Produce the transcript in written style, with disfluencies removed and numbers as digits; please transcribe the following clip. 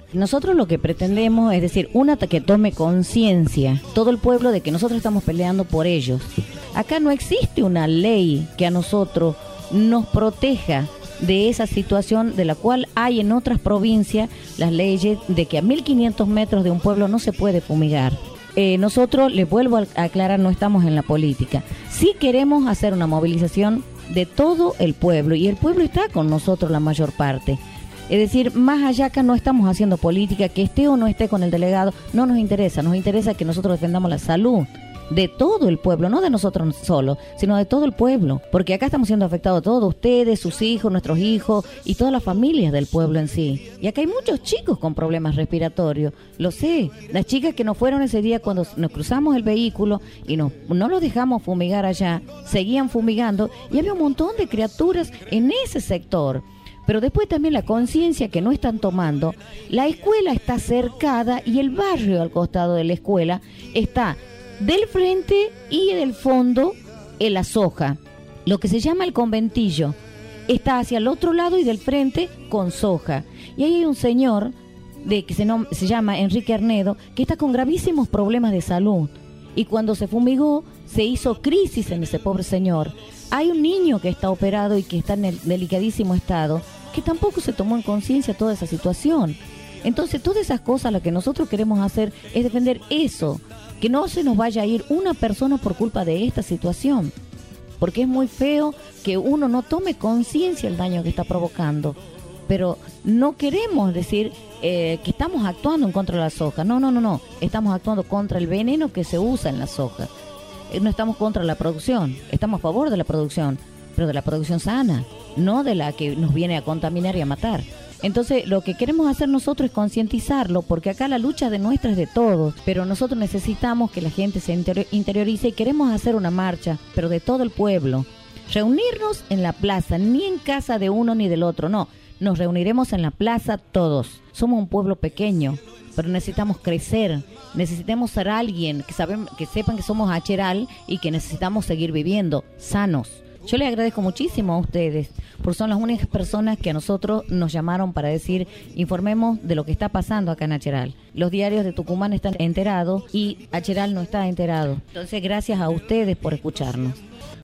Nosotros lo que pretendemos es decir, que tome conciencia todo el pueblo de que nosotros estamos peleando por ellos. Acá no existe una ley que a nosotros nos proteja de esa situación de la cual hay en otras provincias las leyes de que a 1500 metros de un pueblo no se puede fumigar. Nosotros, les vuelvo a aclarar, no estamos en la política. Sí queremos hacer una movilización de todo el pueblo y el pueblo está con nosotros la mayor parte. Es decir, más allá acá no estamos haciendo política, que esté o no esté con el delegado, no nos interesa que nosotros defendamos la salud de todo el pueblo, no de nosotros solos, sino de todo el pueblo, porque acá estamos siendo afectados todos, ustedes, sus hijos, nuestros hijos y todas las familias del pueblo en sí. Y acá hay muchos chicos con problemas respiratorios, lo sé, las chicas que nos fueron ese día cuando nos cruzamos el vehículo y no los dejamos fumigar allá, seguían fumigando y había un montón de criaturas en ese sector. Pero después también la conciencia que no están tomando, la escuela está cercada y el barrio al costado de la escuela está del frente y del fondo en la soja, lo que se llama el conventillo, está hacia el otro lado y del frente con soja. Y ahí hay un señor que se llama Enrique Arnedo, que está con gravísimos problemas de salud. Y cuando se fumigó, se hizo crisis en ese pobre señor. Hay un niño que está operado y que está en el delicadísimo estado, que tampoco se tomó en conciencia toda esa situación. Entonces, todas esas cosas, lo que nosotros queremos hacer es defender eso, que no se nos vaya a ir una persona por culpa de esta situación, porque es muy feo que uno no tome conciencia del daño que está provocando, pero no queremos decir que estamos actuando en contra de la soja, no, estamos actuando contra el veneno que se usa en la soja, no estamos contra la producción, estamos a favor de la producción, pero de la producción sana, no de la que nos viene a contaminar y a matar. Entonces, lo que queremos hacer nosotros es concientizarlo, porque acá la lucha de nuestra es de todos, pero nosotros necesitamos que la gente se interiorice y queremos hacer una marcha, pero de todo el pueblo. Reunirnos en la plaza, ni en casa de uno ni del otro, no. Nos reuniremos en la plaza todos. Somos un pueblo pequeño, pero necesitamos crecer, necesitamos ser alguien que sepan que somos Acheral y que necesitamos seguir viviendo sanos. Yo les agradezco muchísimo a ustedes, porque son las únicas personas que a nosotros nos llamaron para decir, informemos de lo que está pasando acá en Acheral. Los diarios de Tucumán están enterados y Acheral no está enterado. Entonces, gracias a ustedes por escucharnos.